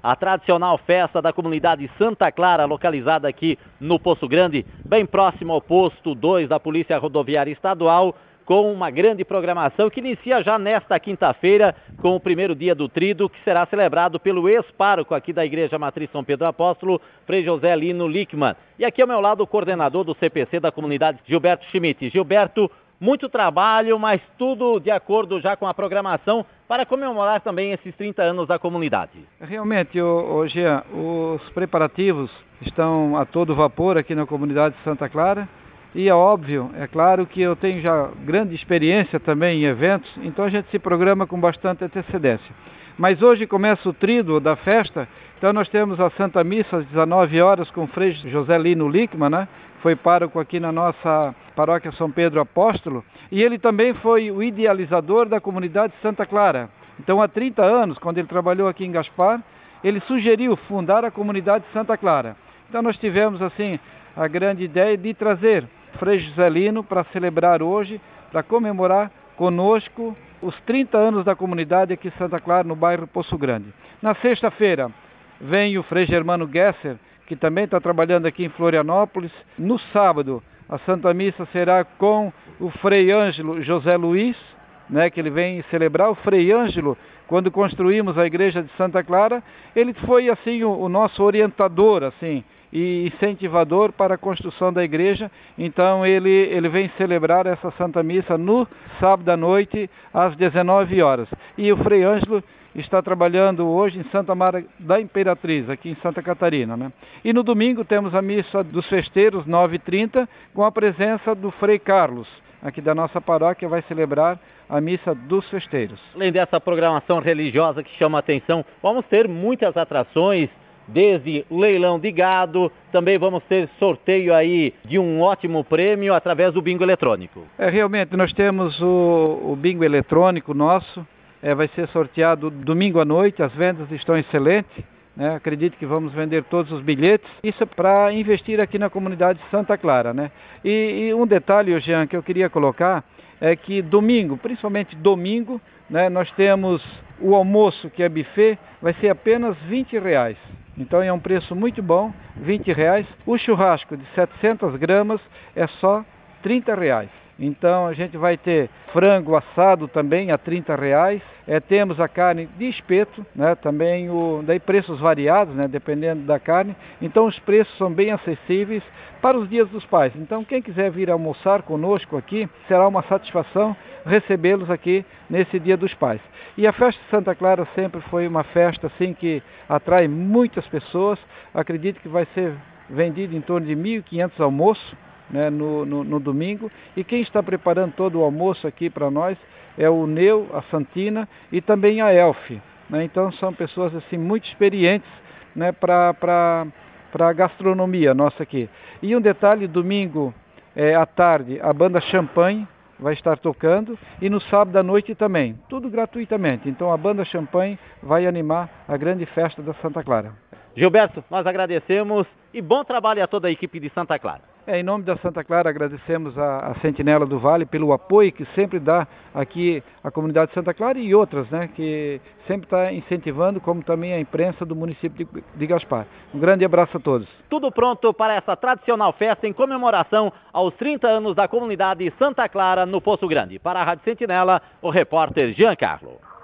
a tradicional festa da comunidade Santa Clara, localizada aqui no Poço Grande, bem próximo ao posto 2 da Polícia Rodoviária Estadual, com uma grande programação que inicia já nesta quinta-feira, com o primeiro dia do Tríduo, que será celebrado pelo ex-pároco aqui da Igreja Matriz São Pedro Apóstolo, Frei José Lino Lickman. E aqui ao meu lado o coordenador do CPC da comunidade, Gilberto Schmidt. Gilberto, muito trabalho, mas tudo de acordo já com a programação para comemorar também esses 30 anos da comunidade. Realmente, Jean, os preparativos estão a todo vapor aqui na comunidade de Santa Clara. E é óbvio, é claro que eu tenho já grande experiência também em eventos, então a gente se programa com bastante antecedência. Mas hoje começa o tríduo da festa, então nós temos a Santa Missa às 19 horas com o Frei José Lino Lickman, né? Foi pároco aqui na nossa paróquia São Pedro Apóstolo, e ele também foi o idealizador da comunidade de Santa Clara. Então há 30 anos, quando ele trabalhou aqui em Gaspar, ele sugeriu fundar a comunidade de Santa Clara. Então nós tivemos assim a grande ideia de trazer Frei José Lino para celebrar hoje, para comemorar conosco os 30 anos da comunidade aqui em Santa Clara, no bairro Poço Grande. Na sexta-feira vem o Frei Germano Gesser, que também está trabalhando aqui em Florianópolis. No sábado, a Santa Missa será com o Frei Ângelo José Luiz, né, que ele vem celebrar. O Frei Ângelo, quando construímos a igreja de Santa Clara, ele foi assim o nosso orientador, assim, e incentivador para a construção da igreja. Então ele vem celebrar essa Santa Missa no sábado à noite às 19 horas. E o Frei Ângelo está trabalhando hoje em Santa Maria da Imperatriz, aqui em Santa Catarina, né? E no domingo temos a missa dos festeiros, 9h30, com a presença do Frei Carlos, aqui da nossa paróquia, vai celebrar a missa dos festeiros. Além dessa programação religiosa que chama a atenção, vamos ter muitas atrações, desde leilão de gado, também vamos ter sorteio aí de um ótimo prêmio através do bingo eletrônico. Realmente nós temos o bingo eletrônico nosso, vai ser sorteado domingo à noite, as vendas estão excelentes, né? Acredito que vamos vender todos os bilhetes, isso é para investir aqui na comunidade de Santa Clara, né? E um detalhe, Jean, que eu queria colocar, é que domingo, principalmente domingo, né, nós temos o almoço, que é buffet, vai ser apenas R$20. Então é um preço muito bom, R$20. O churrasco de 700 gramas é só R$30. Então a gente vai ter frango assado também a R$30. Temos a carne de espeto, né, também daí preços variados, né, dependendo da carne. Então os preços são bem acessíveis para os dias dos pais. Então quem quiser vir almoçar conosco aqui, será uma satisfação recebê-los aqui nesse Dia dos Pais. E a festa de Santa Clara sempre foi uma festa assim que atrai muitas pessoas. Acredito que vai ser vendido em torno de 1.500 almoços, né, no domingo. E quem está preparando todo o almoço aqui para nós é o Neu, a Santina e também a Elf, né? Então são pessoas assim muito experientes, né, para a gastronomia nossa aqui. E um detalhe, domingo à tarde a banda Champanhe vai estar tocando, e no sábado à noite também, tudo gratuitamente. Então a banda Champanhe vai animar a grande festa da Santa Clara. Gilberto, nós agradecemos e bom trabalho a toda a equipe de Santa Clara. Em nome da Santa Clara, agradecemos a Sentinela do Vale pelo apoio que sempre dá aqui à comunidade de Santa Clara e outras, né, que sempre está incentivando, como também a imprensa do município de Gaspar. Um grande abraço a todos. Tudo pronto para essa tradicional festa em comemoração aos 30 anos da comunidade Santa Clara no Poço Grande. Para a Rádio Sentinela, o repórter Jean Carlo.